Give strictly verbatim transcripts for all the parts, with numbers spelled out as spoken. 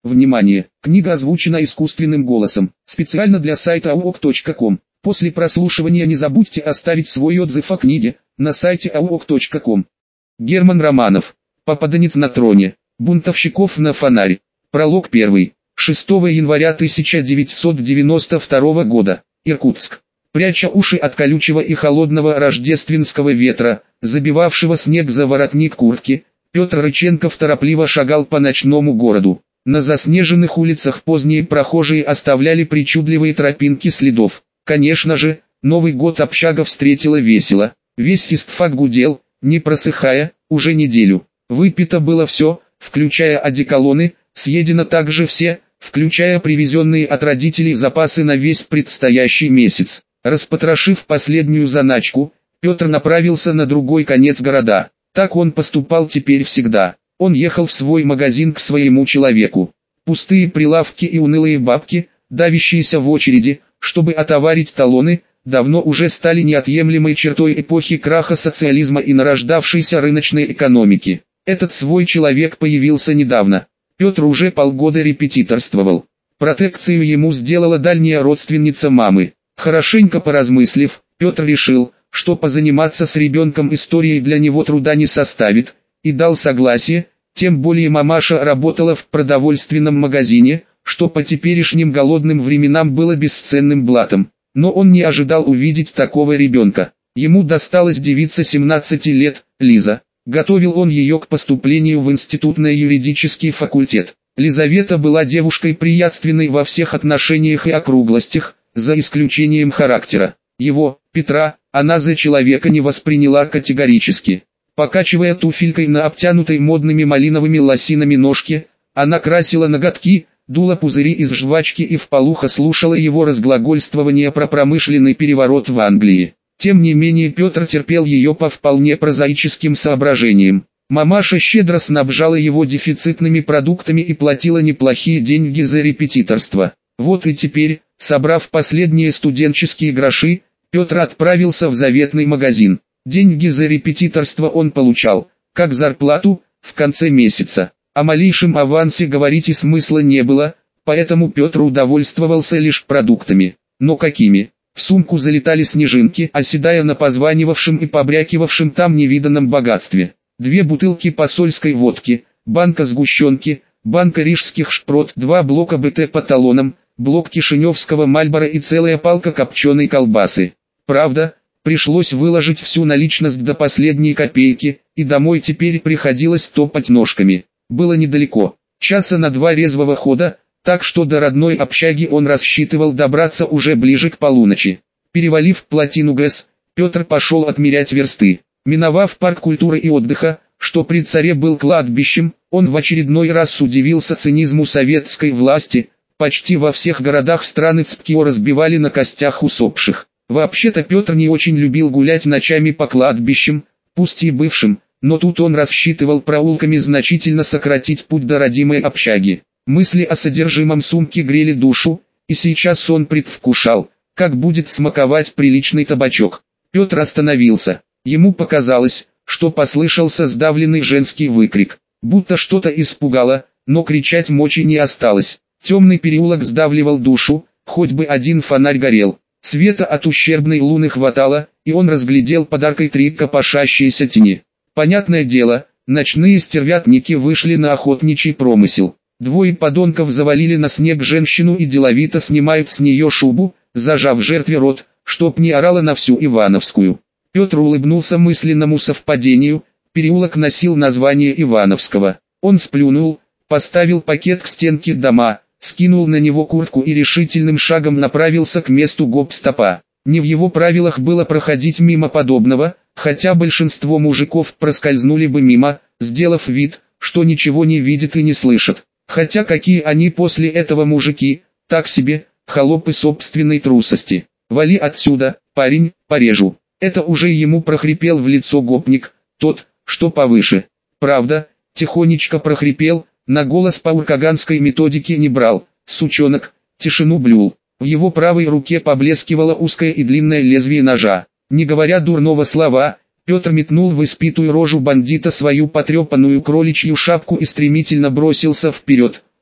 Внимание! Книга озвучена искусственным голосом, специально для сайта ауок точка ком. После прослушивания не забудьте оставить свой отзыв о книге на сайте ауок точка ком. Герман Романов. Попаданец на троне. Бунтовщиков на фонаре. Пролог первый. шестого января тысяча девятьсот девяносто второго года. Иркутск. Пряча уши от колючего и холодного рождественского ветра, забивавшего снег за воротник куртки, Петр Рыченков торопливо шагал по ночному городу. На заснеженных улицах поздние прохожие оставляли причудливые тропинки следов. Конечно же, Новый год общага встретила весело. Весь физфак гудел, не просыхая, уже неделю. Выпито было все, включая одеколоны, съедено также все, включая привезенные от родителей запасы на весь предстоящий месяц. Распотрошив последнюю заначку, Петр направился на другой конец города. Так он поступал теперь всегда. Он ехал в свой магазин к своему человеку. Пустые прилавки и унылые бабки, давящиеся в очереди, чтобы отоварить талоны, давно уже стали неотъемлемой чертой эпохи краха социализма и нарождавшейся рыночной экономики. Этот свой человек появился недавно. Петр уже полгода репетиторствовал. Протекцию ему сделала дальняя родственница мамы. Хорошенько поразмыслив, Петр решил, что позаниматься с ребенком историей для него труда не составит, и дал согласие, тем более мамаша работала в продовольственном магазине, что по теперешним голодным временам было бесценным блатом. Но он не ожидал увидеть такого ребенка. Ему досталась девица семнадцати лет, Лиза. Готовил он ее к поступлению в институт на юридический факультет. Лизавета была девушкой приятственной во всех отношениях и округлостях, за исключением характера. Его, Петра, она за человека не восприняла категорически. Покачивая туфелькой на обтянутой модными малиновыми лосинами ножке, она красила ноготки, дула пузыри из жвачки и вполуха слушала его разглагольствование про промышленный переворот в Англии. Тем не менее Петр терпел ее по вполне прозаическим соображениям. Мамаша щедро снабжала его дефицитными продуктами и платила неплохие деньги за репетиторство. Вот и теперь, собрав последние студенческие гроши, Петр отправился в заветный магазин. Деньги за репетиторство он получал, как зарплату, в конце месяца. О малейшем авансе говорить и смысла не было, поэтому Петр удовольствовался лишь продуктами. Но какими? В сумку залетали снежинки, оседая на позванивавшем и побрякивавшем там невиданном богатстве. Две бутылки посольской водки, банка сгущенки, банка рижских шпрот, два блока БТ по талонам, блок кишиневского Мальбора и целая палка копченой колбасы. Правда, пришлось выложить всю наличность до последней копейки, и домой теперь приходилось топать ножками. Было недалеко, часа на два резвого хода, так что до родной общаги он рассчитывал добраться уже ближе к полуночи. Перевалив плотину ГЭС, Петр пошел отмерять версты. Миновав парк культуры и отдыха, что при царе был кладбищем, он в очередной раз удивился цинизму советской власти. Почти во всех городах страны Цпкио разбивали на костях усопших. Вообще-то Петр не очень любил гулять ночами по кладбищам, пусть и бывшим, но тут он рассчитывал проулками значительно сократить путь до родимой общаги. Мысли о содержимом сумки грели душу, и сейчас он предвкушал, как будет смаковать приличный табачок. Петр остановился. Ему показалось, что послышался сдавленный женский выкрик, будто что-то испугало, но кричать мочи не осталось. Темный переулок сдавливал душу, хоть бы один фонарь горел. Света от ущербной луны хватало, и он разглядел под аркой три копошащиеся тени. Понятное дело, ночные стервятники вышли на охотничий промысел. Двое подонков завалили на снег женщину и деловито снимают с нее шубу, зажав жертве рот, чтоб не орала на всю Ивановскую. Петр улыбнулся мысленному совпадению, переулок носил название Ивановского. Он сплюнул, поставил пакет к стенке дома, скинул на него куртку и решительным шагом направился к месту гоп-стопа. Не в его правилах было проходить мимо подобного, хотя большинство мужиков проскользнули бы мимо, сделав вид, что ничего не видят и не слышат. Хотя какие они после этого мужики, так себе, холопы собственной трусости. «Вали отсюда, парень, порежу». Это уже ему прохрипел в лицо гопник, тот, что повыше. Правда, тихонечко прохрипел, на голос по уркаганской методике не брал, сучонок, тишину блюл. В его правой руке поблескивало узкое и длинное лезвие ножа. Не говоря дурного слова, Петр метнул в испитую рожу бандита свою потрепанную кроличью шапку и стремительно бросился вперед,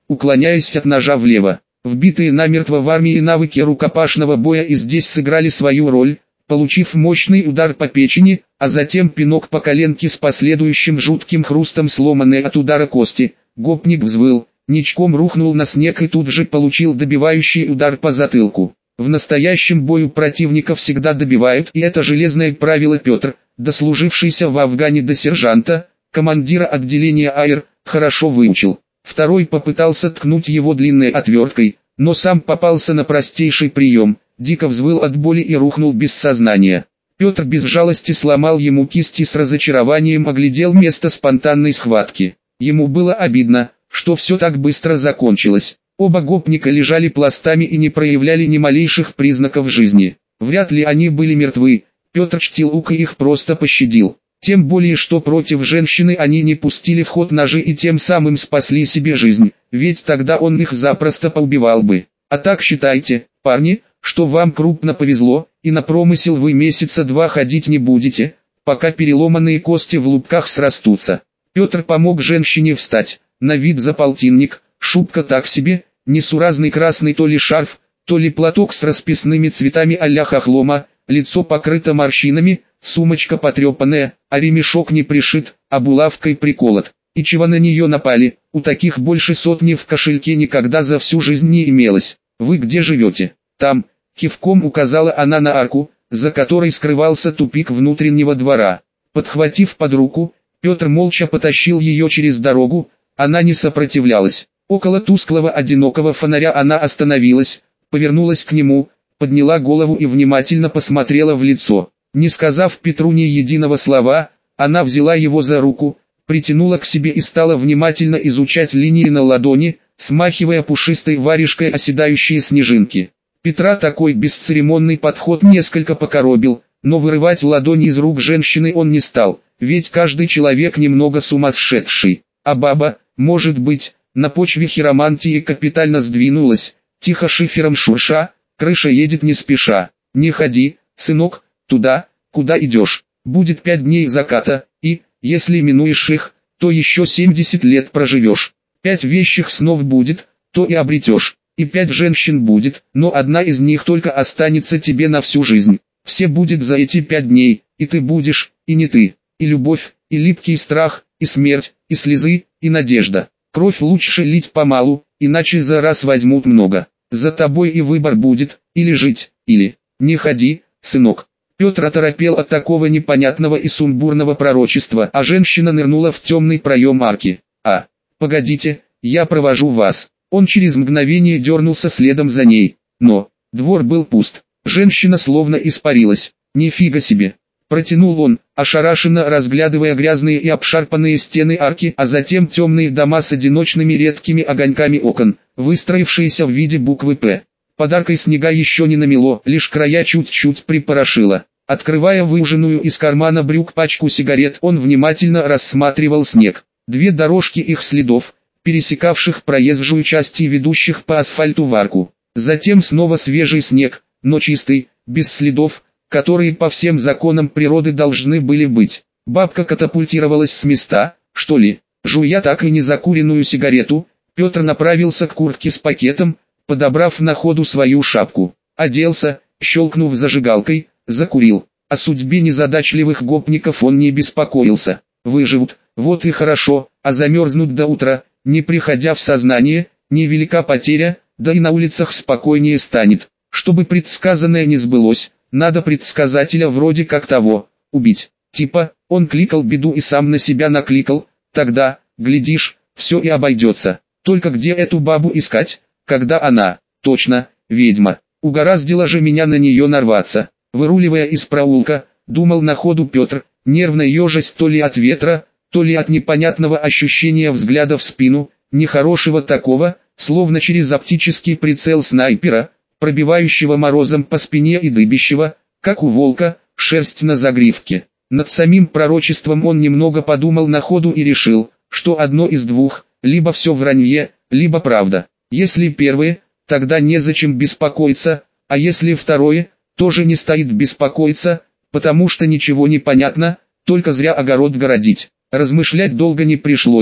уклоняясь от ножа влево. Вбитые намертво в армии навыки рукопашного боя и здесь сыграли свою роль, получив мощный удар по печени, а затем пинок по коленке с последующим жутким хрустом сломанной от удара кости. Гопник взвыл, ничком рухнул на снег и тут же получил добивающий удар по затылку. В настоящем бою противника всегда добивают, и это железное правило Петр, дослужившийся в Афгане до сержанта, командира отделения АИР, хорошо выучил. Второй попытался ткнуть его длинной отверткой, но сам попался на простейший прием, дико взвыл от боли и рухнул без сознания. Петр без жалости сломал ему кисть и с разочарованием оглядел место спонтанной схватки. Ему было обидно, что все так быстро закончилось. Оба гопника лежали пластами и не проявляли ни малейших признаков жизни. Вряд ли они были мертвы, Петр Чтилук их просто пощадил. Тем более, что против женщины они не пустили в ход ножи и тем самым спасли себе жизнь, ведь тогда он их запросто поубивал бы. А так считайте, парни, что вам крупно повезло, и на промысел вы месяца два ходить не будете, пока переломанные кости в лупках срастутся. Петр помог женщине встать, на вид за полтинник, шубка так себе, несуразный красный то ли шарф, то ли платок с расписными цветами а-ля хохлома, лицо покрыто морщинами, сумочка потрепанная, а ремешок не пришит, а булавкой приколот. И чего на нее напали, у таких больше сотни в кошельке никогда за всю жизнь не имелось. Вы где живете? Там, кивком указала она на арку, за которой скрывался тупик внутреннего двора. Подхватив под руку, Петр молча потащил ее через дорогу, она не сопротивлялась. Около тусклого одинокого фонаря она остановилась, повернулась к нему, подняла голову и внимательно посмотрела в лицо. Не сказав Петру ни единого слова, она взяла его за руку, притянула к себе и стала внимательно изучать линии на ладони, смахивая пушистой варежкой оседающие снежинки. Петра такой бесцеремонный подход несколько покоробил, но вырывать ладони из рук женщины он не стал, ведь каждый человек немного сумасшедший. А баба, может быть, на почве хиромантии капитально сдвинулась, тихо шифером шурша, крыша едет не спеша. Не ходи, сынок, туда, куда идешь, будет пять дней заката, и, если минуешь их, то еще семьдесят лет проживешь. Пять вещих снов будет, то и обретешь, и пять женщин будет, но одна из них только останется тебе на всю жизнь. Все будет за эти пять дней, и ты будешь, и не ты, и любовь, и липкий страх, и смерть, и слезы, и надежда. Кровь лучше лить помалу, иначе за раз возьмут много. За тобой и выбор будет, или жить, или не ходи, сынок. Петр оторопел от такого непонятного и сумбурного пророчества, а женщина нырнула в темный проем арки. А, погодите, я провожу вас. Он через мгновение дернулся следом за ней, но двор был пуст. Женщина словно испарилась. Нифига себе. Протянул он, ошарашенно разглядывая грязные и обшарпанные стены арки, а затем темные дома с одиночными редкими огоньками окон, выстроившиеся в виде буквы «П». Подаркой снега еще не намело, лишь края чуть-чуть припорошило. Открывая выуженную из кармана брюк пачку сигарет, он внимательно рассматривал снег. Две дорожки их следов, пересекавших проезжую часть и ведущих по асфальту в арку. Затем снова свежий снег, но чистый, без следов, которые по всем законам природы должны были быть. Бабка катапультировалась с места, что ли. Жуя так и не закуренную сигарету, Петр направился к куртке с пакетом, подобрав на ходу свою шапку. Оделся, щелкнув зажигалкой, закурил. О судьбе незадачливых гопников он не беспокоился. Выживут, вот и хорошо, а замерзнут до утра, не приходя в сознание, невелика потеря, да и на улицах спокойнее станет. Чтобы предсказанное не сбылось, надо предсказателя вроде как того, убить. Типа, он кликал беду и сам на себя накликал, тогда, глядишь, все и обойдется. Только где эту бабу искать, когда она, точно, ведьма, угораздило же меня на нее нарваться. Выруливая из проулка, думал на ходу Петр, нервно ежась то ли от ветра, то ли от непонятного ощущения взгляда в спину, нехорошего такого, словно через оптический прицел снайпера, пробивающего морозом по спине и дыбящего, как у волка, шерсть на загривке. Над самим пророчеством он немного подумал на ходу и решил, что одно из двух, либо все вранье, либо правда. Если первое, тогда незачем беспокоиться, а если второе, тоже не стоит беспокоиться, потому что ничего не понятно, только зря огород городить. Размышлять долго не пришлось,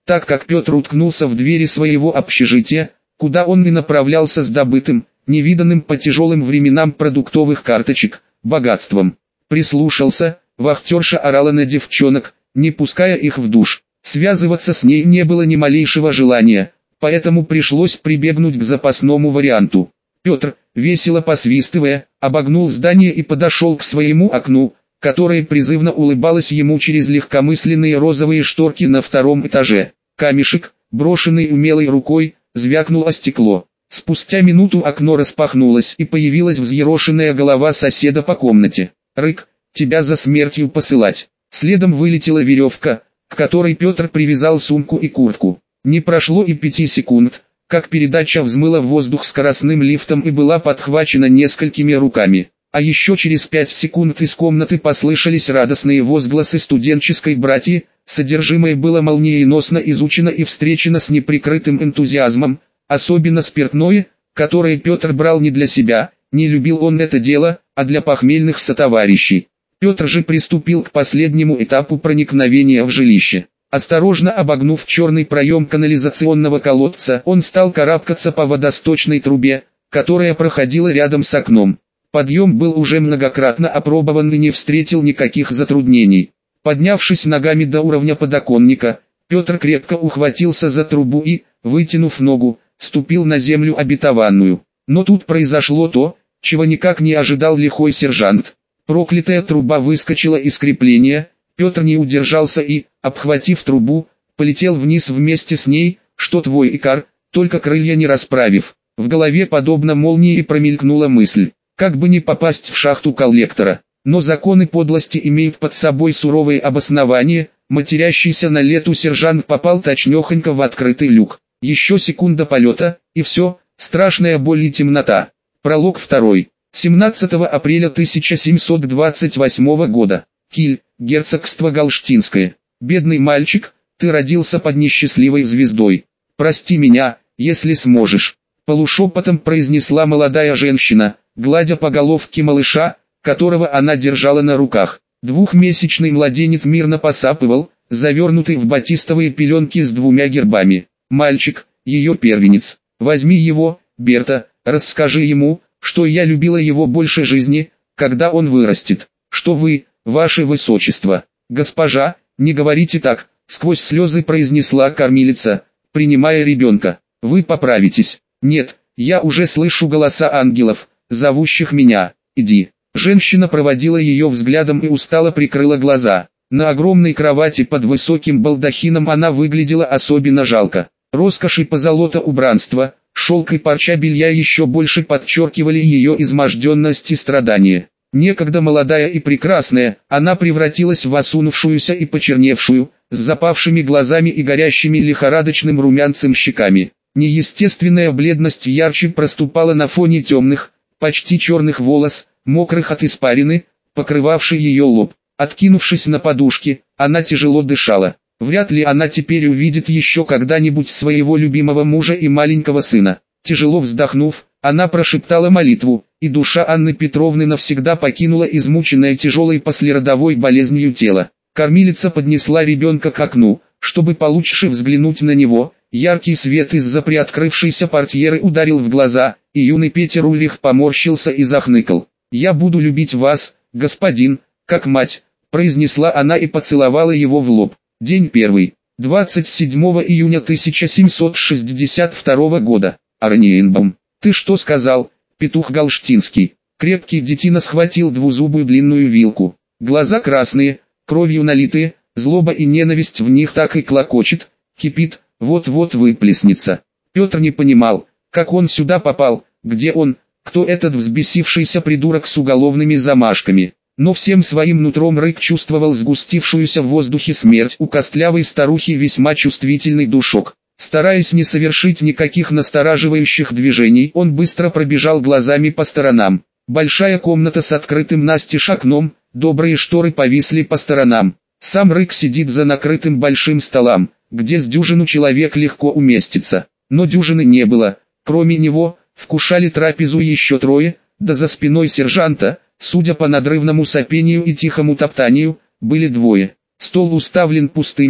так как Петр уткнулся в двери своего общежития, куда он и направлялся с добытым, невиданным по тяжелым временам продуктовых карточек, богатством. Прислушался, вахтерша орала на девчонок, не пуская их в душ. Связываться с ней не было ни малейшего желания, поэтому пришлось прибегнуть к запасному варианту. Петр, весело посвистывая, обогнул здание и подошел к своему окну, которое призывно улыбалось ему через легкомысленные розовые шторки на втором этаже. Камешек, брошенный умелой рукой, звякнул о стекло. Спустя минуту окно распахнулось и появилась взъерошенная голова соседа по комнате. «Рык, тебя за смертью посылать». Следом вылетела веревка, к которой Петр привязал сумку и куртку. Не прошло и пяти секунд, как передача взмыла в воздух скоростным лифтом и была подхвачена несколькими руками. А еще через пять секунд из комнаты послышались радостные возгласы студенческой братьи, содержимое было молниеносно изучено и встречено с неприкрытым энтузиазмом, особенно спиртное, которое Петр брал не для себя, не любил он это дело, а для похмельных сотоварищей. Петр же приступил к последнему этапу проникновения в жилище. Осторожно обогнув черный проем канализационного колодца, он стал карабкаться по водосточной трубе, которая проходила рядом с окном. Подъем был уже многократно опробован и не встретил никаких затруднений. Поднявшись ногами до уровня подоконника, Петр крепко ухватился за трубу и, вытянув ногу, ступил на землю обетованную. Но тут произошло то, чего никак не ожидал лихой сержант. Проклятая труба выскочила из крепления, Петр не удержался и, обхватив трубу, полетел вниз вместе с ней, что твой икар, только крылья не расправив. В голове подобно молнии промелькнула мысль, как бы не попасть в шахту коллектора. Но законы подлости имеют под собой суровые обоснования, матерящийся на лету сержант попал точнёхонько в открытый люк. Еще секунда полета, и все, страшная боль и темнота. Пролог второй. семнадцатого апреля тысяча семьсот двадцать восьмого года. Киль, герцогство Галштинское. Бедный мальчик, ты родился под несчастливой звездой. Прости меня, если сможешь. Полушепотом произнесла молодая женщина, гладя по головке малыша, которого она держала на руках. Двухмесячный младенец мирно посапывал, завернутый в батистовые пеленки с двумя гербами. Мальчик, ее первенец. Возьми его, Берта, расскажи ему, что я любила его больше жизни, когда он вырастет. Что вы, ваше высочество, госпожа, не говорите так, сквозь слезы произнесла кормилица, принимая ребенка. Вы поправитесь. Нет, я уже слышу голоса ангелов, зовущих меня. Иди. Женщина проводила ее взглядом и устало прикрыла глаза. На огромной кровати под высоким балдахином она выглядела особенно жалко. Роскошь и позолота убранства, шелк и парча белья еще больше подчеркивали ее изможденность и страдания. Некогда молодая и прекрасная, она превратилась в осунувшуюся и почерневшую, с запавшими глазами и горящими лихорадочным румянцем щеками. Неестественная бледность ярче проступала на фоне темных, почти черных волос, мокрых от испарины, покрывавшей ее лоб. Откинувшись на подушки, она тяжело дышала. Вряд ли она теперь увидит еще когда-нибудь своего любимого мужа и маленького сына. Тяжело вздохнув, она прошептала молитву, и душа Анны Петровны навсегда покинула измученное тяжелой послеродовой болезнью тело. Кормилица поднесла ребенка к окну, чтобы получше взглянуть на него. Яркий свет из-за приоткрывшейся портьеры ударил в глаза, и юный Петя Рулих поморщился и захныкал. «Я буду любить вас, господин, как мать», произнесла она и поцеловала его в лоб. День первый. двадцать седьмого июня тысяча семьсот шестьдесят второго года. Арниенбаум. «Ты что сказал, петух галштинский?» Крепкий детина схватил двузубую длинную вилку. Глаза красные, кровью налитые, злоба и ненависть в них так и клокочет, кипит, вот-вот выплеснется. Петр не понимал, как он сюда попал, где он, кто этот взбесившийся придурок с уголовными замашками. Но всем своим нутром Рык чувствовал сгустившуюся в воздухе смерть у костлявой старухи весьма чувствительный душок. Стараясь не совершить никаких настораживающих движений, он быстро пробежал глазами по сторонам. Большая комната с открытым настежь окном, добрые шторы повисли по сторонам. Сам Рык сидит за накрытым большим столом, где с дюжину человек легко уместится. Но дюжины не было, кроме него, вкушали трапезу еще трое, да за спиной сержанта, судя по надрывному сопению и тихому топтанию, были двое. Стол уставлен пустыми,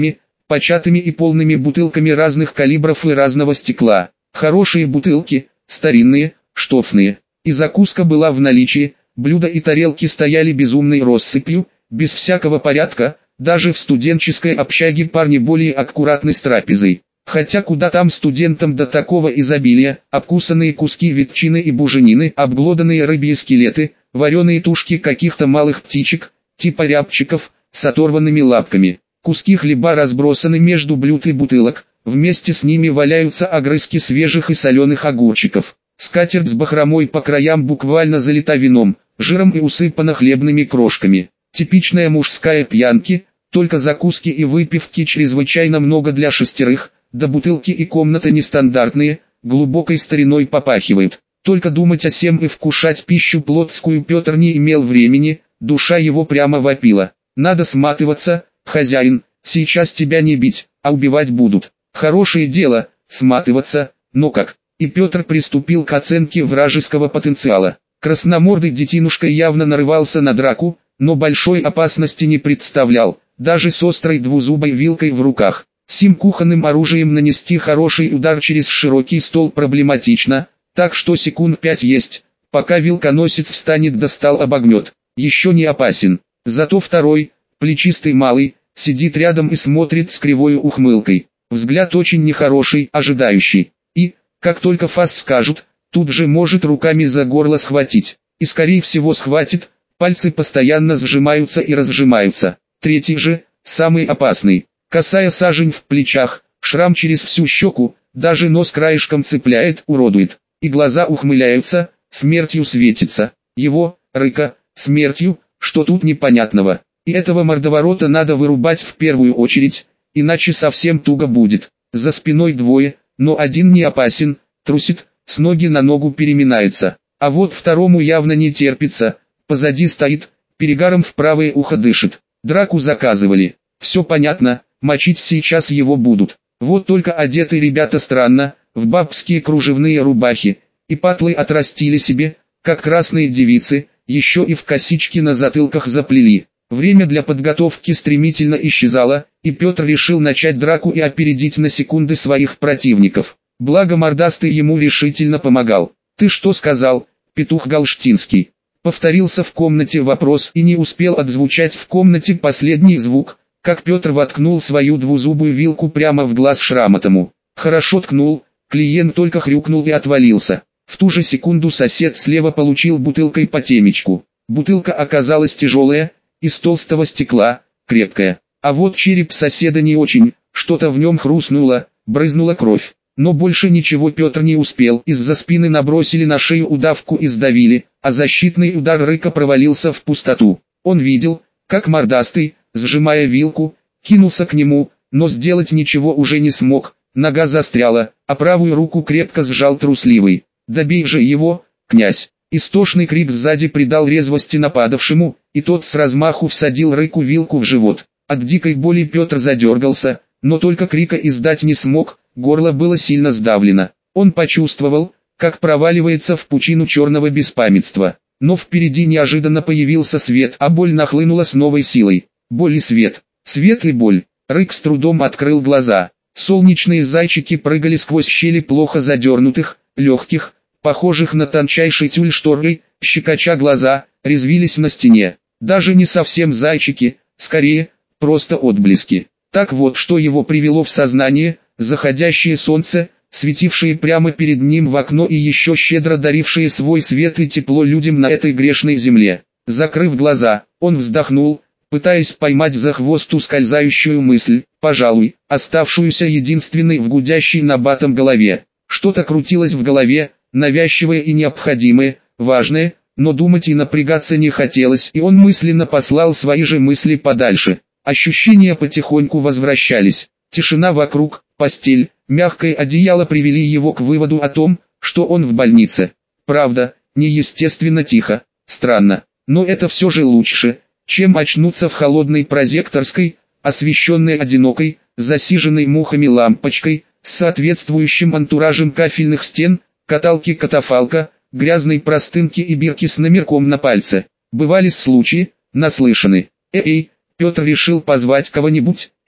початыми и полными бутылками разных калибров и разного стекла. Хорошие бутылки, старинные, штофные. И закуска была в наличии, блюда и тарелки стояли безумной россыпью, без всякого порядка, даже в студенческой общаге парни более аккуратны с трапезой. Хотя куда там студентам до такого изобилия, обкусанные куски ветчины и буженины, обглоданные рыбьи скелеты, вареные тушки каких-то малых птичек, типа рябчиков, с оторванными лапками. Куски хлеба разбросаны между блюд и бутылок, вместе с ними валяются огрызки свежих и соленых огурчиков. Скатерть с бахромой по краям буквально залита вином, жиром и усыпана хлебными крошками. Типичная мужская пьянки, только закуски и выпивки чрезвычайно много для шестерых, да бутылки и комната нестандартные, глубокой стариной попахивают. Только думать о сем и вкушать пищу плотскую Петр не имел времени, душа его прямо вопила. Надо сматываться, хозяин, сейчас тебя не бить, а убивать будут. Хорошее дело, сматываться, но как? И Петр приступил к оценке вражеского потенциала. Красномордый детинушка явно нарывался на драку, но большой опасности не представлял, даже с острой двузубой вилкой в руках. Сим кухонным оружием нанести хороший удар через широкий стол проблематично, так что секунд пять есть, пока вилконосец встанет да стол обогнет. Еще не опасен. Зато второй, плечистый малый, сидит рядом и смотрит с кривой ухмылкой. Взгляд очень нехороший, ожидающий. И, как только фас скажут, тут же может руками за горло схватить. И скорее всего схватит, пальцы постоянно сжимаются и разжимаются. Третий же, самый опасный. Косая сажень в плечах, шрам через всю щеку, даже нос краешком цепляет, уродует. И глаза ухмыляются, смертью светится. Его, Рыка, смертью, что тут непонятного. И этого мордоворота надо вырубать в первую очередь, иначе совсем туго будет. За спиной двое, но один не опасен, трусит, с ноги на ногу переминается. А вот второму явно не терпится, позади стоит, перегаром в правое ухо дышит. Драку заказывали. Все понятно, мочить сейчас его будут. Вот только одеты ребята странно, в бабские кружевные рубахи, и патлы отрастили себе, как красные девицы, еще и в косички на затылках заплели. Время для подготовки стремительно исчезало, и Петр решил начать драку и опередить на секунды своих противников. Благо мордастый ему решительно помогал. «Ты что сказал, петух галштинский?» Повторился в комнате вопрос и не успел отзвучать в комнате последний звук, как Петр воткнул свою двузубую вилку прямо в глаз шрамотому. Хорошо ткнул, клиент только хрюкнул и отвалился. В ту же секунду сосед слева получил бутылкой по темечку. Бутылка оказалась тяжелая, из толстого стекла, крепкая. А вот череп соседа не очень, что-то в нем хрустнуло, брызнула кровь. Но больше ничего Петр не успел, из-за спины набросили на шею удавку и сдавили, а защитный удар Рыка провалился в пустоту. Он видел, как мордастый, сжимая вилку, кинулся к нему, но сделать ничего уже не смог, нога застряла, а правую руку крепко сжал трусливый. «Добей же его, князь!» Истошный крик сзади придал резвости нападавшему, и тот с размаху всадил Рыку вилку в живот. От дикой боли Петр задергался, но только крика издать не смог, горло было сильно сдавлено. Он почувствовал, как проваливается в пучину черного беспамятства. Но впереди неожиданно появился свет, а боль нахлынула с новой силой. Боль и свет, свет и боль. Рык с трудом открыл глаза. Солнечные зайчики прыгали сквозь щели плохо задернутых, легких, похожих на тончайший тюль шторы, щекоча глаза, резвились на стене. Даже не совсем зайчики, скорее, просто отблески. Так вот, что его привело в сознание: заходящее солнце, светившее прямо перед ним в окно и еще щедро дарившее свой свет и тепло людям на этой грешной земле. Закрыв глаза, он вздохнул, пытаясь поймать за хвост ускользающую мысль, пожалуй, оставшуюся единственной в гудящей набатом голове. Что-то крутилось в голове, навязчивое и необходимое, важное, но думать и напрягаться не хотелось, и он мысленно послал свои же мысли подальше. Ощущения потихоньку возвращались. Тишина вокруг, постель, мягкое одеяло привели его к выводу о том, что он в больнице. Правда, неестественно тихо, странно, но это все же лучше, чем очнуться в холодной прозекторской, освещенной одинокой, засиженной мухами лампочкой, с соответствующим антуражем кафельных стен, каталки-катафалка, грязной простынки и бирки с номерком на пальце. Бывали случаи, наслышаны. «Эй, Петр решил позвать кого-нибудь, эй,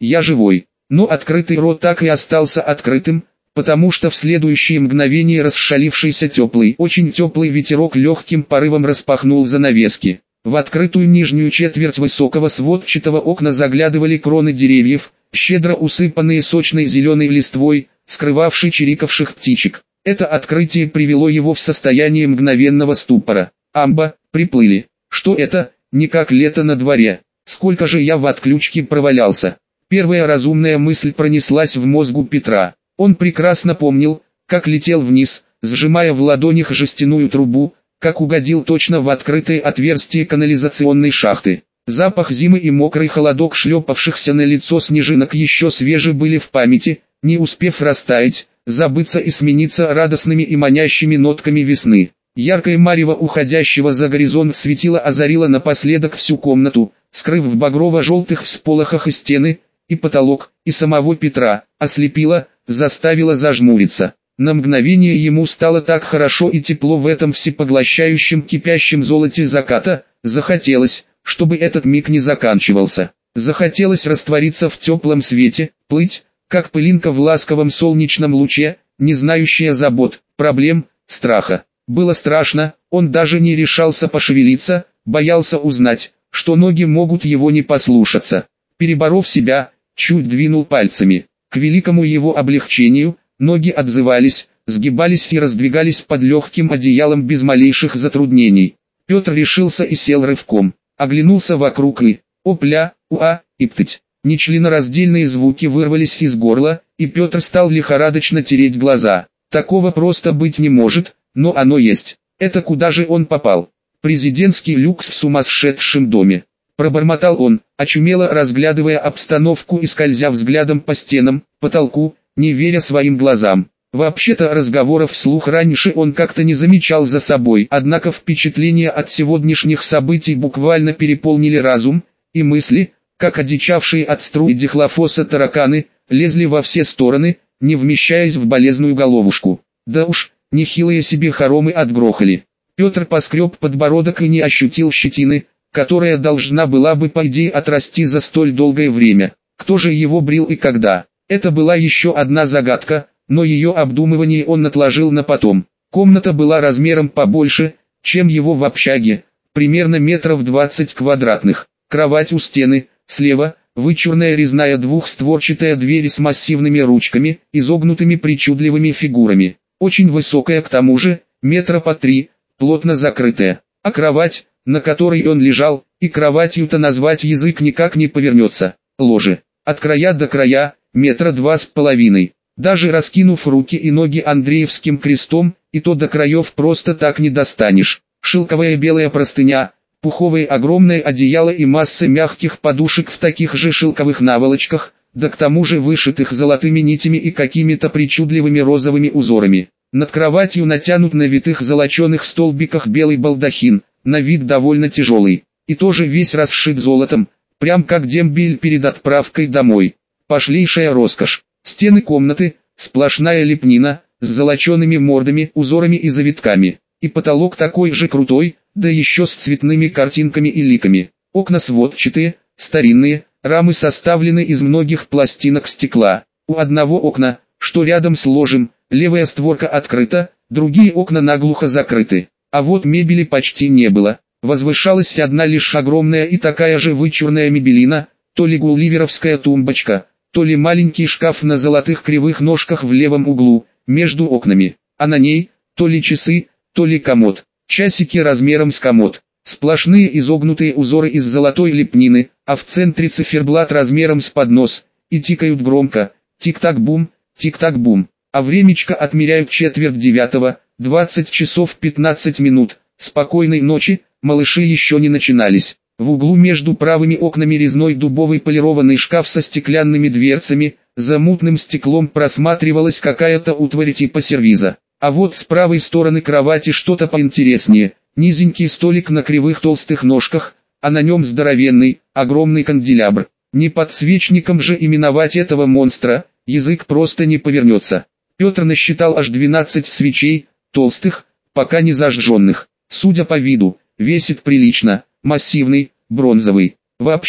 я живой. Но открытый рот так и остался открытым, потому что в следующее мгновение расшалившийся теплый, очень теплый ветерок легким порывом распахнул занавески. В открытую нижнюю четверть высокого сводчатого окна заглядывали кроны деревьев, щедро усыпанные сочной зеленой листвой, скрывавшей чирикавших птичек. Это открытие привело его в состояние мгновенного ступора. Амба, приплыли. Что это? Не как лето на дворе. Сколько же я в отключке провалялся. Первая разумная мысль пронеслась в мозгу Петра. Он прекрасно помнил, как летел вниз, сжимая в ладонях жестяную трубу, как угодил точно в открытое отверстие канализационной шахты. Запах зимы и мокрый холодок шлепавшихся на лицо снежинок еще свежи были в памяти, не успев растаять, забыться и смениться радостными и манящими нотками весны. Яркое марево уходящего за горизонт светило озарило напоследок всю комнату, скрыв в багрово-желтых всполохах и стены, и потолок, и самого Петра, ослепило, заставило зажмуриться. На мгновение ему стало так хорошо и тепло в этом всепоглощающем кипящем золоте заката, захотелось, чтобы этот миг не заканчивался. Захотелось раствориться в теплом свете, плыть, как пылинка в ласковом солнечном луче, не знающая забот, проблем, страха. Было страшно, он даже не решался пошевелиться, боялся узнать, что ноги могут его не послушаться. Переборов себя, чуть двинул пальцами. К великому его облегчению, ноги отзывались, сгибались и раздвигались под легким одеялом без малейших затруднений. Петр решился и сел рывком, оглянулся вокруг и, опля, уа, и птыть. Нечленораздельные звуки вырвались из горла, и Петр стал лихорадочно тереть глаза. Такого просто быть не может, но оно есть. Это куда же он попал? Президентский люкс в сумасшедшем доме. Пробормотал он, очумело разглядывая обстановку и скользя взглядом по стенам, потолку, не веря своим глазам. Вообще-то разговоров вслух раньше он как-то не замечал за собой, однако впечатления от сегодняшних событий буквально переполнили разум, и мысли, как одичавшие от струи дихлофоса тараканы, лезли во все стороны, не вмещаясь в болезную головушку. Да уж, нехилые себе хоромы отгрохали. Петр поскреб подбородок и не ощутил щетины, которая должна была бы по идее отрасти за столь долгое время. Кто же его брил и когда? Это была еще одна загадка, но ее обдумывание он отложил на потом. Комната была размером побольше, чем его в общаге, примерно метров двадцать квадратных. Кровать у стены, слева, вычурная резная двухстворчатая дверь с массивными ручками, изогнутыми причудливыми фигурами. Очень высокая к тому же, метра по три, плотно закрытая. А кровать, на которой он лежал, и кроватью-то назвать язык никак не повернется. Ложе, от края до края, метра два с половиной. Даже раскинув руки и ноги Андреевским крестом, и то до краев просто так не достанешь. Шелковая белая простыня, пуховое огромное одеяло и масса мягких подушек в таких же шелковых наволочках, да к тому же вышитых золотыми нитями и какими-то причудливыми розовыми узорами. Над кроватью натянут на витых золоченых столбиках белый балдахин, на вид довольно тяжелый, и тоже весь расшит золотом, прям как дембель перед отправкой домой. Пошлейшая роскошь. Стены комнаты, сплошная лепнина, с золочеными мордами, узорами и завитками. И потолок такой же крутой, да еще с цветными картинками и ликами. Окна сводчатые, старинные, рамы составлены из многих пластинок стекла. У одного окна, что рядом с ложем, левая створка открыта, другие окна наглухо закрыты. А вот мебели почти не было. Возвышалась одна лишь огромная и такая же вычурная мебелина, то ли гулливеровская тумбочка, то ли маленький шкаф на золотых кривых ножках в левом углу, между окнами, а на ней, то ли часы, то ли комод, часики размером с комод, сплошные изогнутые узоры из золотой лепнины, а в центре циферблат размером с поднос, и тикают громко, тик-так-бум, тик-так-бум, а времечко отмеряют четверть девятого, двадцать часов пятнадцать минут, спокойной ночи, малыши еще не начинались. В углу между правыми окнами резной дубовый полированный шкаф со стеклянными дверцами, за мутным стеклом просматривалась какая-то утварь типа сервиза. А вот с правой стороны кровати что-то поинтереснее, низенький столик на кривых толстых ножках, а на нем здоровенный, огромный канделябр. Не подсвечником же именовать этого монстра, язык просто не повернется. Петр насчитал аж двенадцать свечей, толстых, пока не зажженных. Судя по виду, весит прилично. Массивный, бронзовый. Вообще,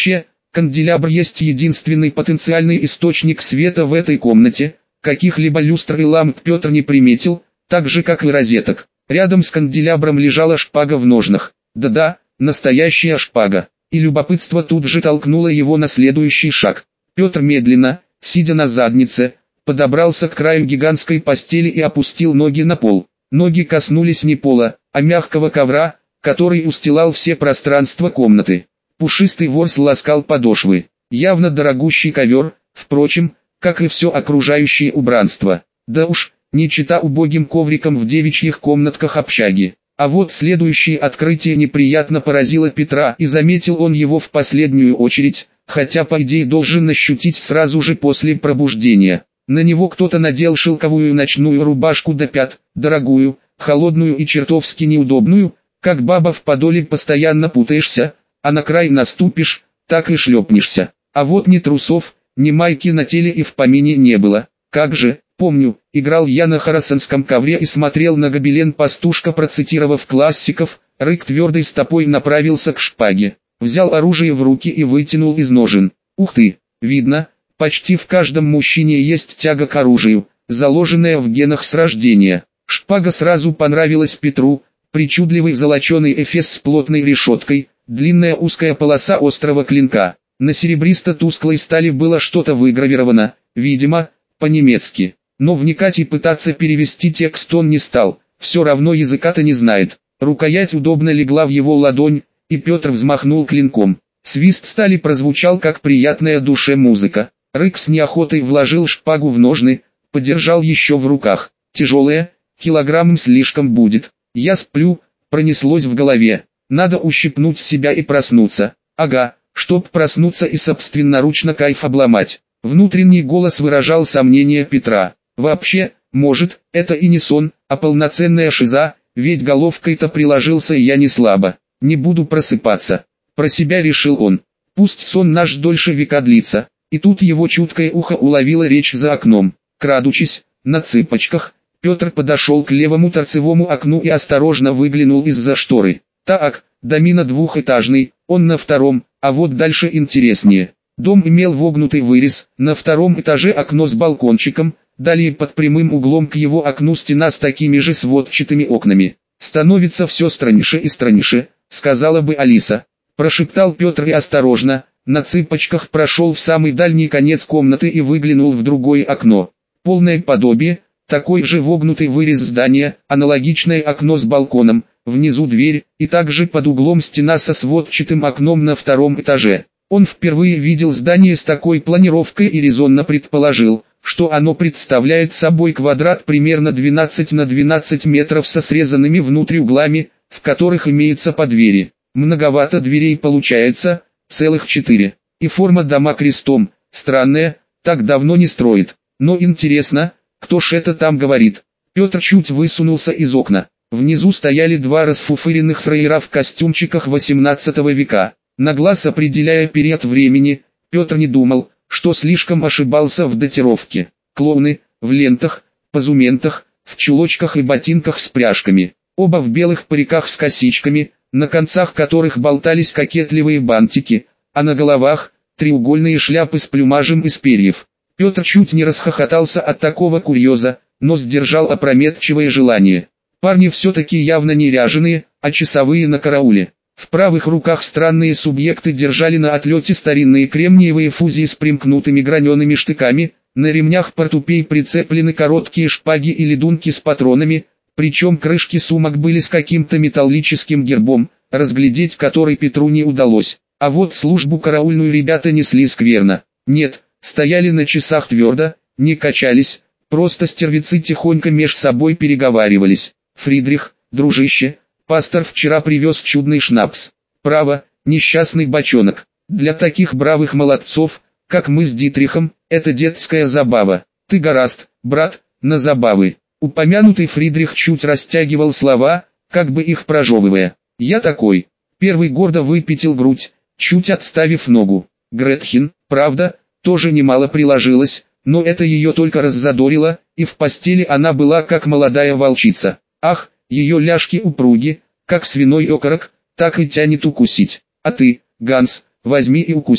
Канделябр есть единственный потенциальный источник света в этой комнате, каких-либо люстр и ламп Петр не приметил, так же как и розеток. Рядом с канделябром лежала шпага в ножнах. Да-да, настоящая шпага. И любопытство тут же толкнуло его на следующий шаг. Петр медленно, сидя на заднице, подобрался к краю гигантской постели и опустил ноги на пол. Ноги коснулись не пола, а мягкого ковра, который устилал все пространства комнаты. Пушистый ворс ласкал подошвы. Явно дорогущий ковер, впрочем, как и все окружающее убранство. Да уж, не чита убогим ковриком в девичьих комнатках общаги. А вот следующее открытие неприятно поразило Петра, и заметил он его в последнюю очередь, хотя по идее должен ощутить сразу же после пробуждения. На него кто-то надел шелковую ночную рубашку до пят, дорогую, холодную и чертовски неудобную, как баба в подоле постоянно путаешься, а на край наступишь, так и шлепнешься. А вот ни трусов, ни майки на теле и в помине не было. Как же, помню, играл я на хорасанском ковре и смотрел на гобелен пастушка, процитировав классиков, Рык твердой стопой направился к шпаге, взял оружие в руки и вытянул из ножен. Ух ты, видно, почти в каждом мужчине есть тяга к оружию, заложенная в генах с рождения. Шпага сразу понравилась Петру, причудливый золоченый эфес с плотной решеткой, длинная узкая полоса острого клинка. На серебристо-тусклой стали было что-то выгравировано, видимо, по-немецки. Но вникать и пытаться перевести текст он не стал, все равно языка-то не знает. Рукоять удобно легла в его ладонь, и Петр взмахнул клинком. Свист стали прозвучал, как приятная душе музыка. Рык с неохотой вложил шпагу в ножны, подержал еще в руках. Тяжелая, килограмм слишком будет. Я сплю, пронеслось в голове. Надо ущипнуть себя и проснуться. Ага, чтоб проснуться и собственноручно кайф обломать. Внутренний голос выражал сомнение Петра. Вообще, может, это и не сон, а полноценная шиза, ведь головкой-то приложился я не слабо. Не буду просыпаться. Про себя решил он. Пусть сон наш дольше века длится. И тут его чуткое ухо уловило речь за окном. Крадучись, на цыпочках, Петр подошел к левому торцевому окну и осторожно выглянул из-за шторы. Так, домина двухэтажный, он на втором, а вот дальше интереснее. Дом имел вогнутый вырез, на втором этаже окно с балкончиком, далее под прямым углом к его окну стена с такими же сводчатыми окнами. «Становится все страннейше и страннейше», — сказала бы Алиса. Прошептал Петр и осторожно, на цыпочках прошел в самый дальний конец комнаты и выглянул в другое окно. Полное подобие, такой же вогнутый вырез здания, аналогичное окно с балконом, внизу дверь, и также под углом стена со сводчатым окном на втором этаже. Он впервые видел здание с такой планировкой и резонно предположил, что оно представляет собой квадрат примерно двенадцать на двенадцать метров со срезанными внутрь углами, в которых имеются по двери. Многовато дверей получается, целых четыре. И форма дома крестом, странная, так давно не строит. Но интересно, кто ж это там говорит? Петр чуть высунулся из окна. Внизу стояли два расфуфыренных фраера в костюмчиках восемнадцатого века. На глаз определяя период времени, Петр не думал, что слишком ошибался в датировке. Клоуны, в лентах, позументах, в чулочках и ботинках с пряжками. Оба в белых париках с косичками, на концах которых болтались кокетливые бантики, а на головах – треугольные шляпы с плюмажем из перьев. Петр чуть не расхохотался от такого курьеза, но сдержал опрометчивое желание. Парни все-таки явно не ряженые, а часовые на карауле. В правых руках странные субъекты держали на отлете старинные кремниевые фузии с примкнутыми гранеными штыками, на ремнях портупей прицеплены короткие шпаги или дунки с патронами, причем крышки сумок были с каким-то металлическим гербом, разглядеть который Петру не удалось. А вот службу караульную ребята несли скверно. Нет, стояли на часах твердо, не качались, просто стервецы тихонько меж собой переговаривались. «Фридрих, дружище, пастор вчера привез чудный шнапс. Право, несчастный бочонок. Для таких бравых молодцов, как мы с Дитрихом, это детская забава. Ты горазд, брат, на забавы». Упомянутый Фридрих чуть растягивал слова, как бы их прожевывая. «Я такой». Первый гордо выпятил грудь, чуть отставив ногу. Гретхен, правда, тоже немало приложилась, но это ее только раззадорило, и в постели она была как молодая волчица. Ах, ее ляжки упруги, как свиной окорок, так и тянет укусить. А ты, Ганс, возьми и укуси.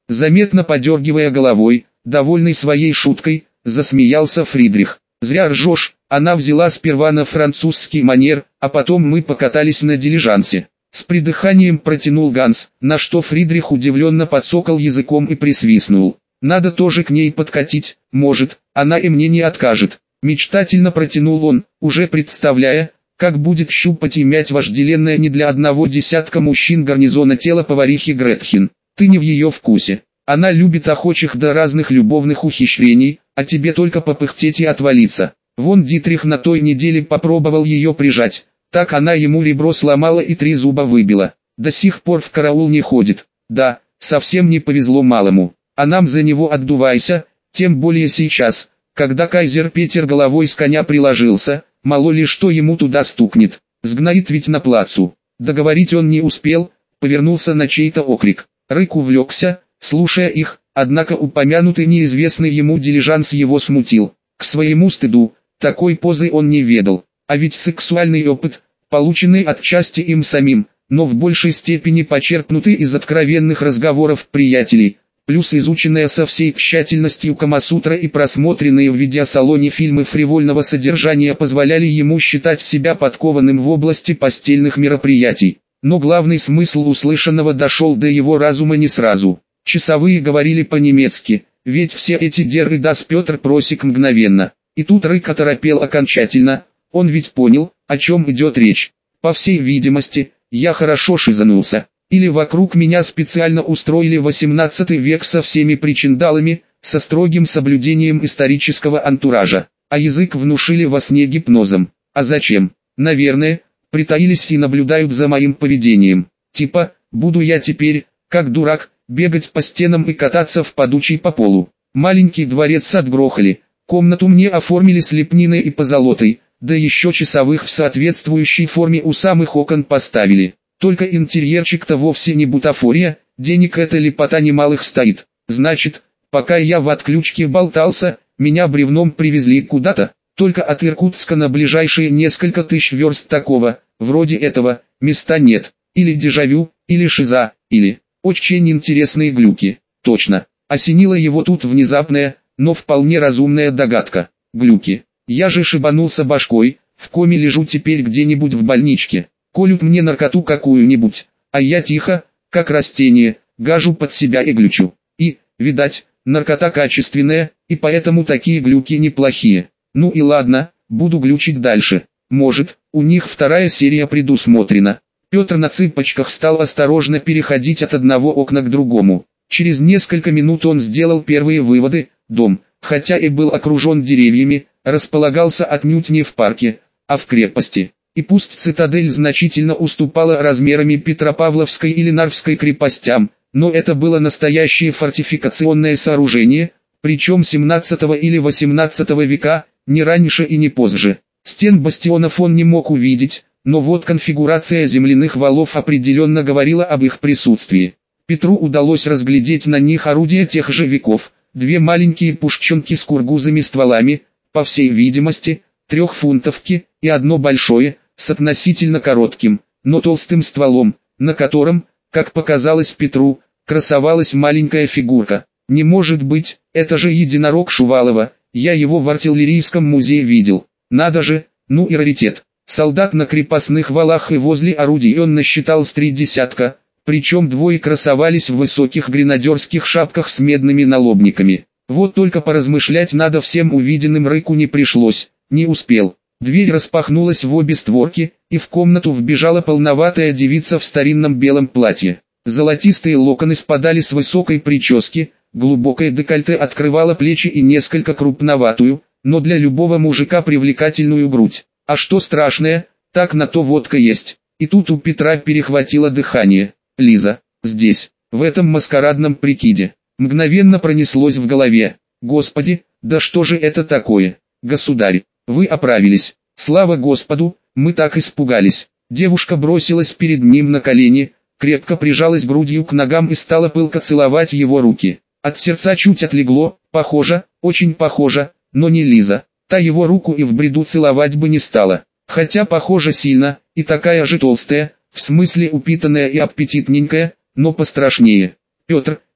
Заметно подергивая головой, довольный своей шуткой, засмеялся Фридрих. «Зря ржешь, она взяла сперва на французский манер, а потом мы покатались на дилижансе». С придыханием протянул Ганс, на что Фридрих удивленно подсокал языком и присвистнул. «Надо тоже к ней подкатить, может, она и мне не откажет». Мечтательно протянул он, уже представляя, как будет щупать и мять вожделенное не для одного десятка мужчин гарнизона тело поварихи Гретхен. «Ты не в ее вкусе. Она любит охочих до разных любовных ухищрений, а тебе только попыхтеть и отвалиться. Вон Дитрих на той неделе попробовал ее прижать, так она ему ребро сломала и три зуба выбила. До сих пор в караул не ходит. Да, совсем не повезло малому. А нам за него отдувайся, тем более сейчас, когда кайзер Петер головой с коня приложился, мало ли что ему туда стукнет. Сгноит ведь на плацу». Договорить он не успел, повернулся на чей-то окрик. Рык увлекся, слушая их, однако упомянутый неизвестный ему дилижанс его смутил. К своему стыду, такой позы он не ведал, а ведь сексуальный опыт, полученный отчасти им самим, но в большей степени почерпнутый из откровенных разговоров приятелей, плюс изученная со всей тщательностью Камасутра и просмотренные в видеосалоне фильмы фривольного содержания позволяли ему считать себя подкованным в области постельных мероприятий. Но главный смысл услышанного дошел до его разума не сразу. Часовые говорили по-немецки, ведь все эти «дер» и «дас» Петр просек мгновенно. И тут Рык оторопел окончательно, он ведь понял, о чем идет речь. По всей видимости, я хорошо шизанулся. Или вокруг меня специально устроили восемнадцатый век со всеми причиндалами, со строгим соблюдением исторического антуража, а язык внушили во сне гипнозом. А зачем? Наверное, притаились и наблюдают за моим поведением. Типа, буду я теперь, как дурак, бегать по стенам и кататься в падучей по полу. Маленький дворец отгрохали, комнату мне оформили с лепниной и позолотой, да еще часовых в соответствующей форме у самых окон поставили. Только интерьерчик-то вовсе не бутафория, денег эта лепота немалых стоит. Значит, пока я в отключке болтался, меня бревном привезли куда-то, только от Иркутска на ближайшие несколько тысяч верст такого, вроде этого, места нет. Или дежавю, или шиза, или... Очень интересные глюки. Точно. Осенила его тут внезапная, но вполне разумная догадка. Глюки. Я же шибанулся башкой, в коме лежу теперь где-нибудь в больничке. Колют мне наркоту какую-нибудь, а я тихо, как растение, гажу под себя и глючу. И, видать, наркота качественная, и поэтому такие глюки неплохие. Ну и ладно, буду глючить дальше. Может, у них вторая серия предусмотрена. Петр на цыпочках стал осторожно переходить от одного окна к другому. Через несколько минут он сделал первые выводы. Дом, хотя и был окружен деревьями, располагался отнюдь не в парке, а в крепости. И пусть цитадель значительно уступала размерами Петропавловской или Нарвской крепостям, но это было настоящее фортификационное сооружение, причем семнадцатого или восемнадцатого века, не раньше и не позже. Стен бастионов он не мог увидеть, но вот конфигурация земляных валов определенно говорила об их присутствии. Петру удалось разглядеть на них орудия тех же веков, две маленькие пушченки с кургузами стволами, по всей видимости, трехфунтовки, и одно большое, с относительно коротким, но толстым стволом, на котором, как показалось Петру, красовалась маленькая фигурка. Не может быть, это же единорог Шувалова, я его в артиллерийском музее видел. Надо же, ну и раритет. Солдат на крепостных валах и возле орудий он насчитал с три десятка, причем двое красовались в высоких гренадерских шапках с медными налобниками. Вот только поразмышлять надо всем увиденным Рыку не пришлось, не успел. Дверь распахнулась в обе створки, и в комнату вбежала полноватая девица в старинном белом платье. Золотистые локоны спадали с высокой прически, глубокое декольте открывало плечи и несколько крупноватую, но для любого мужика привлекательную грудь. А что страшное, так на то водка есть. И тут у Петра перехватило дыхание. Лиза, здесь, в этом маскарадном прикиде. Мгновенно пронеслось в голове. Господи, да что же это такое? Государь, вы оправились. Слава Господу, мы так испугались. Девушка бросилась перед ним на колени, крепко прижалась грудью к ногам и стала пылко целовать его руки. От сердца чуть отлегло, похоже, очень похоже, но не Лиза. Та его руку и в бреду целовать бы не стала. Хотя похоже сильно, и такая же толстая, в смысле упитанная и аппетитненькая, но пострашнее. Петр,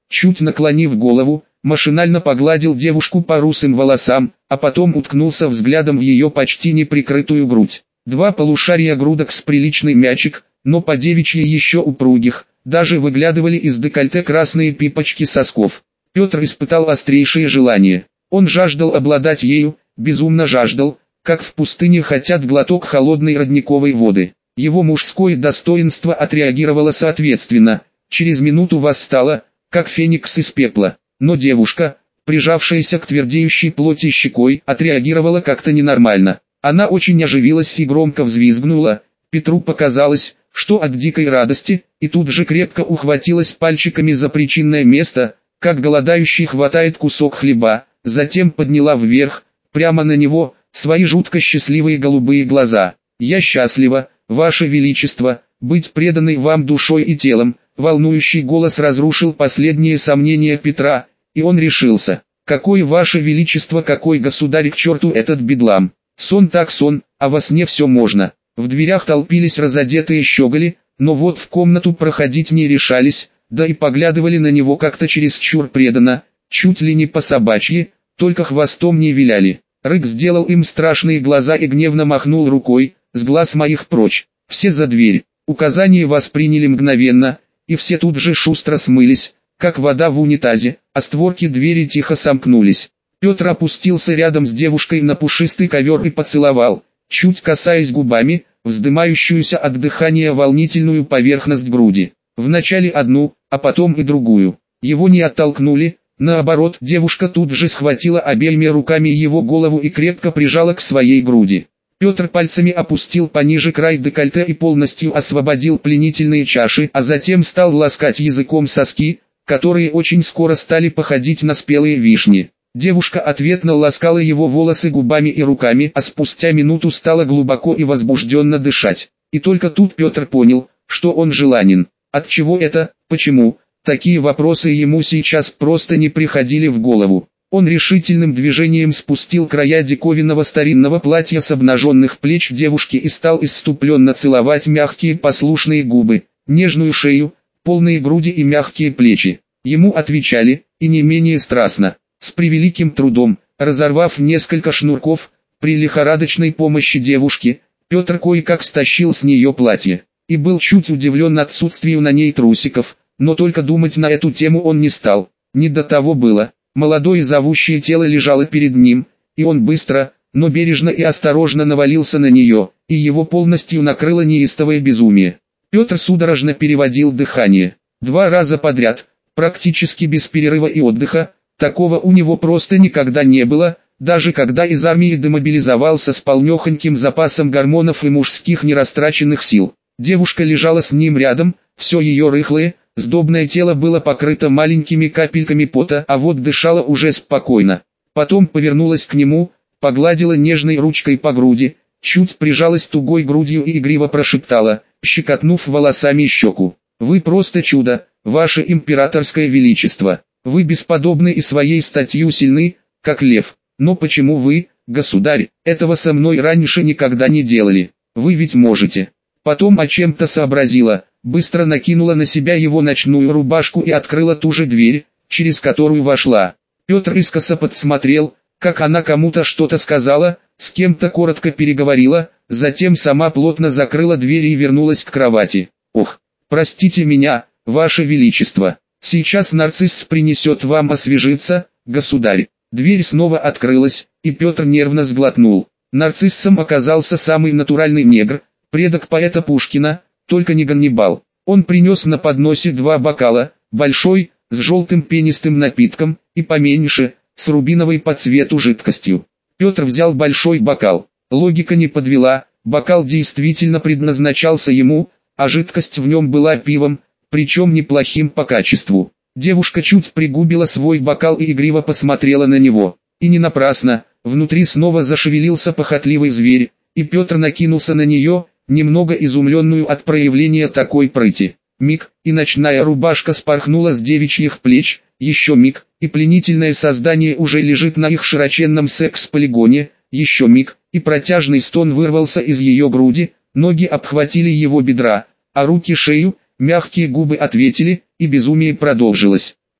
чуть наклонив голову, машинально погладил девушку по русым волосам, а потом уткнулся взглядом в ее почти неприкрытую грудь. Два полушария грудок с приличный мячик, но по девичьи еще упругих, даже выглядывали из декольте красные пипочки сосков. Петр испытал острейшее желание. Он жаждал обладать ею, безумно жаждал, как в пустыне хотят глоток холодной родниковой воды. Его мужское достоинство отреагировало соответственно, через минуту восстало, как феникс из пепла. Но девушка, прижавшаяся к твердеющей плоти щекой, отреагировала как-то ненормально. Она очень оживилась и громко взвизгнула. Петру показалось, что от дикой радости, и тут же крепко ухватилась пальчиками за причинное место, как голодающий хватает кусок хлеба, затем подняла вверх, прямо на него, свои жутко счастливые голубые глаза. «Я счастлива, Ваше Величество, быть преданной вам душой и телом». Волнующий голос разрушил последние сомнения Петра, и он решился. «Какое Ваше Величество, какой государь, к черту этот бедлам! Сон так сон, а во сне все можно». В дверях толпились разодетые щеголи, но вот в комнату проходить не решались, да и поглядывали на него как-то чересчур преданно, чуть ли не по-собачьи, только хвостом не виляли. Рык сделал им страшные глаза и гневно махнул рукой: «С глаз моих прочь! Все за дверь!» Указания восприняли мгновенно, и все тут же шустро смылись, как вода в унитазе, а створки двери тихо сомкнулись. Петр опустился рядом с девушкой на пушистый ковер и поцеловал, чуть касаясь губами, вздымающуюся от дыхания волнительную поверхность груди. Вначале одну, а потом и другую. Его не оттолкнули, наоборот, девушка тут же схватила обеими руками его голову и крепко прижала к своей груди. Петр пальцами опустил пониже край декольте и полностью освободил пленительные чаши, а затем стал ласкать языком соски, которые очень скоро стали походить на спелые вишни. Девушка ответно ласкала его волосы губами и руками, а спустя минуту стала глубоко и возбужденно дышать. И только тут Петр понял, что он желанен. От чего это, почему, такие вопросы ему сейчас просто не приходили в голову. Он решительным движением спустил края диковинного старинного платья с обнаженных плеч девушки и стал исступленно целовать мягкие послушные губы, нежную шею, полные груди и мягкие плечи. Ему отвечали, и не менее страстно. С превеликим трудом, разорвав несколько шнурков, при лихорадочной помощи девушки, Петр кое-как стащил с нее платье. И был чуть удивлен отсутствию на ней трусиков, но только думать на эту тему он не стал. Не до того было. Молодое зовущее тело лежало перед ним, и он быстро, но бережно и осторожно навалился на нее, и его полностью накрыло неистовое безумие. Петр судорожно переводил дыхание. Два раза подряд, практически без перерыва и отдыха, такого у него просто никогда не было, даже когда из армии демобилизовался с полнехоньким запасом гормонов и мужских нерастраченных сил. Девушка лежала с ним рядом, все ее рыхлое, сдобное тело было покрыто маленькими капельками пота, а вот дышала уже спокойно. Потом повернулась к нему, погладила нежной ручкой по груди, чуть прижалась тугой грудью и игриво прошептала, щекотнув волосами щеку: «Вы просто чудо, Ваше Императорское Величество! Вы бесподобны и своей статью сильны, как лев. Но почему вы, государь, этого со мной раньше никогда не делали? Вы ведь можете». Потом о чем-то сообразила, быстро накинула на себя его ночную рубашку и открыла ту же дверь, через которую вошла. Петр искоса подсмотрел, как она кому-то что-то сказала, с кем-то коротко переговорила, затем сама плотно закрыла дверь и вернулась к кровати. «Ох, простите меня, Ваше Величество, сейчас нарцисс принесет вам освежиться, государь». Дверь снова открылась, и Петр нервно сглотнул. Нарциссом оказался самый натуральный негр, предок поэта Пушкина, только не Ганнибал. Он принес на подносе два бокала, большой, с желтым пенистым напитком, и поменьше, с рубиновой по цвету жидкостью. Петр взял большой бокал. Логика не подвела, бокал действительно предназначался ему, а жидкость в нем была пивом, причем неплохим по качеству. Девушка чуть пригубила свой бокал и игриво посмотрела на него. И не напрасно, внутри снова зашевелился похотливый зверь, и Петр накинулся на нее, немного изумленную от проявления такой прыти. Миг, и ночная рубашка спорхнула с девичьих плеч, еще миг, и пленительное создание уже лежит на их широченном секс-полигоне, еще миг, и протяжный стон вырвался из ее груди, ноги обхватили его бедра, а руки шею, мягкие губы ответили, и безумие продолжилось.